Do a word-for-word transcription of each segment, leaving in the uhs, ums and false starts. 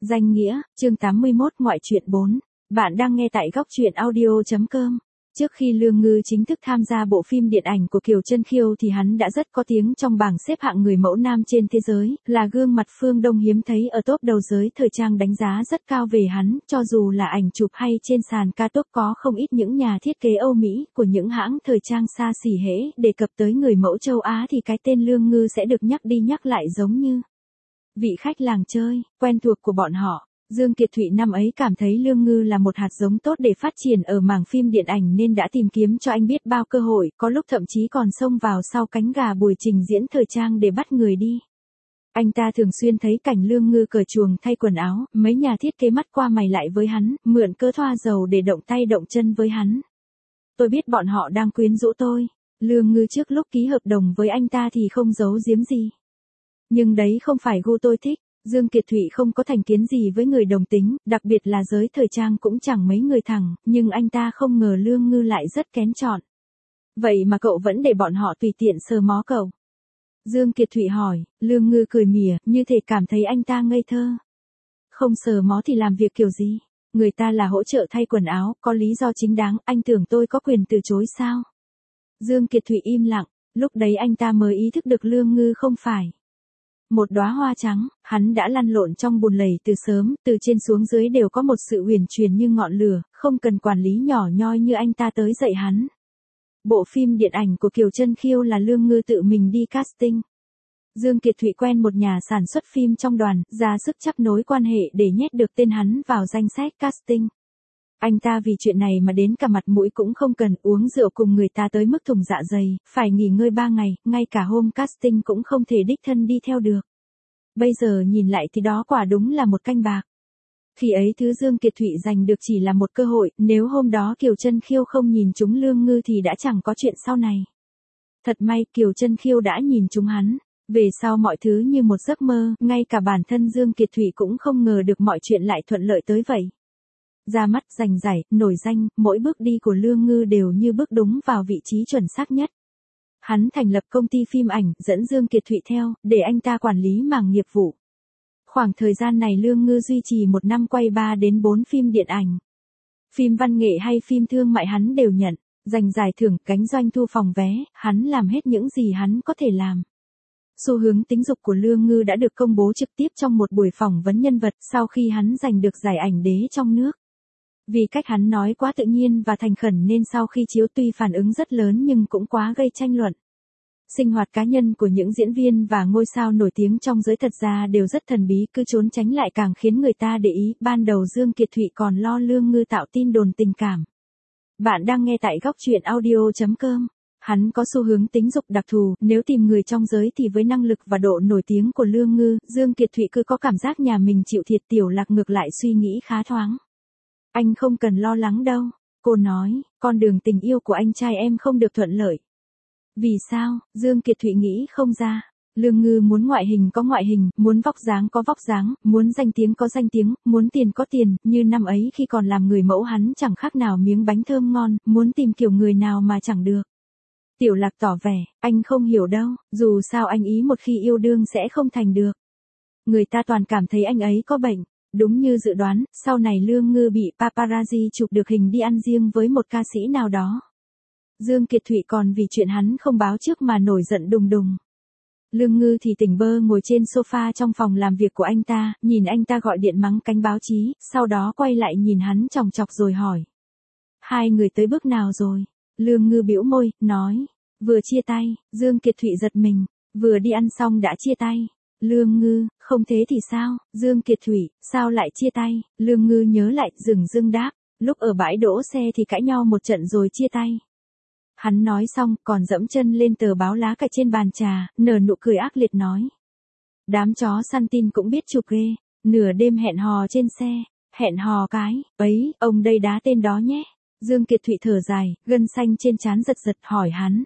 Danh nghĩa, chương tám mươi mốt ngoại truyện bốn. Bạn đang nghe tại góc truyện audio.com. Trước khi Lương Ngư chính thức tham gia bộ phim điện ảnh của Kiều Chân Khiêu thì hắn đã rất có tiếng trong bảng xếp hạng người mẫu nam trên thế giới, là gương mặt phương Đông hiếm thấy ở top đầu giới thời trang đánh giá rất cao về hắn, cho dù là ảnh chụp hay trên sàn ca top có không ít những nhà thiết kế Âu Mỹ của những hãng thời trang xa xỉ hễ đề cập tới người mẫu châu Á thì cái tên Lương Ngư sẽ được nhắc đi nhắc lại giống như vị khách làng chơi, quen thuộc của bọn họ. Dương Kiệt Thụy năm ấy cảm thấy Lương Ngư là một hạt giống tốt để phát triển ở mảng phim điện ảnh nên đã tìm kiếm cho anh biết bao cơ hội, có lúc thậm chí còn xông vào sau cánh gà buổi trình diễn thời trang để bắt người đi. Anh ta thường xuyên thấy cảnh Lương Ngư cởi chuồng thay quần áo, mấy nhà thiết kế mắt qua mày lại với hắn, mượn cớ thoa dầu để động tay động chân với hắn. Tôi biết bọn họ đang quyến rũ tôi. Lương Ngư trước lúc ký hợp đồng với anh ta thì không giấu giếm gì. Nhưng đấy không phải gu tôi thích. Dương Kiệt Thụy không có thành kiến gì với người đồng tính, đặc biệt là giới thời trang cũng chẳng mấy người thẳng, nhưng anh ta không ngờ Lương Ngư lại rất kén chọn. Vậy mà cậu vẫn để bọn họ tùy tiện sờ mó cậu. Dương Kiệt Thụy hỏi, Lương Ngư cười mỉa, như thể cảm thấy anh ta ngây thơ. Không sờ mó thì làm việc kiểu gì? Người ta là hỗ trợ thay quần áo, có lý do chính đáng, anh tưởng tôi có quyền từ chối sao? Dương Kiệt Thụy im lặng, lúc đấy anh ta mới ý thức được Lương Ngư không phải một đóa hoa trắng, hắn đã lăn lộn trong bùn lầy từ sớm, từ trên xuống dưới đều có một sự huyền truyền như ngọn lửa, không cần quản lý nhỏ nhoi như anh ta tới dạy hắn. Bộ phim điện ảnh của Kiều Chân Khiêu là Lương Ngư tự mình đi casting. Dương Kiệt Thụy quen một nhà sản xuất phim trong đoàn, ra sức chấp nối quan hệ để nhét được tên hắn vào danh sách casting. Anh ta vì chuyện này mà đến cả mặt mũi cũng không cần, uống rượu cùng người ta tới mức thùng dạ dày, phải nghỉ ngơi ba ngày, ngay cả hôm casting cũng không thể đích thân đi theo được. Bây giờ nhìn lại thì đó quả đúng là một canh bạc. Khi ấy thứ Dương Kiệt Thụy giành được chỉ là một cơ hội, nếu hôm đó Kiều Chân Khiêu không nhìn trúng Lương Ngư thì đã chẳng có chuyện sau này. Thật may Kiều Chân Khiêu đã nhìn trúng hắn. Về sau mọi thứ như một giấc mơ, ngay cả bản thân Dương Kiệt Thụy cũng không ngờ được mọi chuyện lại thuận lợi tới vậy. Ra mắt, giành giải, nổi danh, mỗi bước đi của Lương Ngư đều như bước đúng vào vị trí chuẩn xác nhất. Hắn thành lập công ty phim ảnh, dẫn Dương Kiệt Thụy theo, để anh ta quản lý mảng nghiệp vụ. Khoảng thời gian này Lương Ngư duy trì một năm quay ba đến bốn phim điện ảnh. Phim văn nghệ hay phim thương mại hắn đều nhận, giành giải thưởng, gánh doanh thu phòng vé, hắn làm hết những gì hắn có thể làm. Xu hướng tính dục của Lương Ngư đã được công bố trực tiếp trong một buổi phỏng vấn nhân vật sau khi hắn giành được giải ảnh đế trong nước. Vì cách hắn nói quá tự nhiên và thành khẩn nên sau khi chiếu tuy phản ứng rất lớn nhưng cũng quá gây tranh luận. Sinh hoạt cá nhân của những diễn viên và ngôi sao nổi tiếng trong giới thật ra đều rất thần bí, cứ trốn tránh lại càng khiến người ta để ý. Ban đầu Dương Kiệt Thụy còn lo Lương Ngư tạo tin đồn tình cảm. Bạn đang nghe tại góc truyện audio.com. Hắn có xu hướng tính dục đặc thù, nếu tìm người trong giới thì với năng lực và độ nổi tiếng của Lương Ngư, Dương Kiệt Thụy cứ có cảm giác nhà mình chịu thiệt. Tiểu Lạc ngược lại suy nghĩ khá thoáng. Anh không cần lo lắng đâu, cô nói, con đường tình yêu của anh trai em không được thuận lợi. Vì sao? Dương Kiệt Thụy nghĩ không ra. Lương Ngư muốn ngoại hình có ngoại hình, muốn vóc dáng có vóc dáng, muốn danh tiếng có danh tiếng, muốn tiền có tiền, như năm ấy khi còn làm người mẫu hắn chẳng khác nào miếng bánh thơm ngon, muốn tìm kiểu người nào mà chẳng được. Tiểu Lạc tỏ vẻ, anh không hiểu đâu, dù sao anh ý một khi yêu đương sẽ không thành được. Người ta toàn cảm thấy anh ấy có bệnh. Đúng như dự đoán, sau này Lương Ngư bị paparazzi chụp được hình đi ăn riêng với một ca sĩ nào đó. Dương Kiệt Thụy còn vì chuyện hắn không báo trước mà nổi giận đùng đùng. Lương Ngư thì tỉnh bơ ngồi trên sofa trong phòng làm việc của anh ta, nhìn anh ta gọi điện mắng cánh báo chí, sau đó quay lại nhìn hắn chòng chọc rồi hỏi. Hai người tới bước nào rồi? Lương Ngư bĩu môi, nói, vừa chia tay. Dương Kiệt Thụy giật mình, vừa đi ăn xong đã chia tay. Lương Ngư, không thế thì sao? Dương Kiệt Thụy, sao lại chia tay? Lương Ngư nhớ lại, dừng dưng đáp, lúc ở bãi đỗ xe thì cãi nhau một trận rồi chia tay. Hắn nói xong, còn dẫm chân lên tờ báo lá cải trên bàn trà, nở nụ cười ác liệt nói. Đám chó săn tin cũng biết chụp ghê, nửa đêm hẹn hò trên xe, hẹn hò cái, ấy, ông đây đá tên đó nhé. Dương Kiệt Thụy thở dài, gân xanh trên trán giật giật hỏi hắn.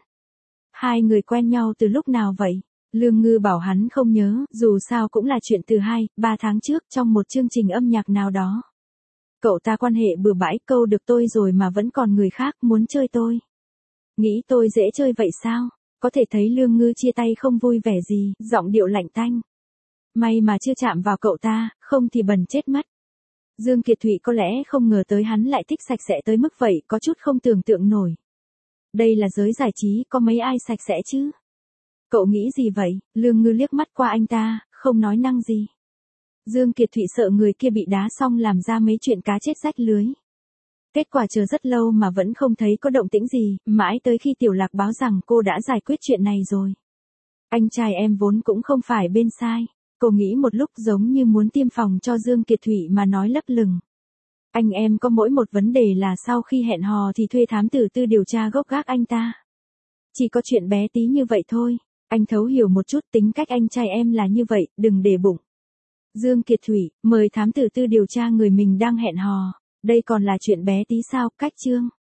Hai người quen nhau từ lúc nào vậy? Lương Ngư bảo hắn không nhớ, dù sao cũng là chuyện từ hai, ba tháng trước trong một chương trình âm nhạc nào đó. Cậu ta quan hệ bừa bãi, câu được tôi rồi mà vẫn còn người khác muốn chơi tôi. Nghĩ tôi dễ chơi vậy sao? Có thể thấy Lương Ngư chia tay không vui vẻ gì, giọng điệu lạnh tanh. May mà chưa chạm vào cậu ta, không thì bẩn chết mất. Dương Kiệt Thụy có lẽ không ngờ tới hắn lại thích sạch sẽ tới mức vậy, có chút không tưởng tượng nổi. Đây là giới giải trí, có mấy ai sạch sẽ chứ? Cậu nghĩ gì vậy? Lương Ngư liếc mắt qua anh ta, không nói năng gì. Dương Kiệt Thụy sợ người kia bị đá xong làm ra mấy chuyện cá chết rách lưới. Kết quả chờ rất lâu mà vẫn không thấy có động tĩnh gì, mãi tới khi Tiểu Lạc báo rằng cô đã giải quyết chuyện này rồi. Anh trai em vốn cũng không phải bên sai. Cô nghĩ một lúc giống như muốn tiêm phòng cho Dương Kiệt Thụy mà nói lấp lửng. Anh em có mỗi một vấn đề là sau khi hẹn hò thì thuê thám tử tư điều tra gốc gác anh ta. Chỉ có chuyện bé tí như vậy thôi. Anh thấu hiểu một chút tính cách anh trai em là như vậy, đừng để bụng. Dương Kiệt Thụy, mời thám tử tư điều tra người mình đang hẹn hò. Đây còn là chuyện bé tí sao, cách chương.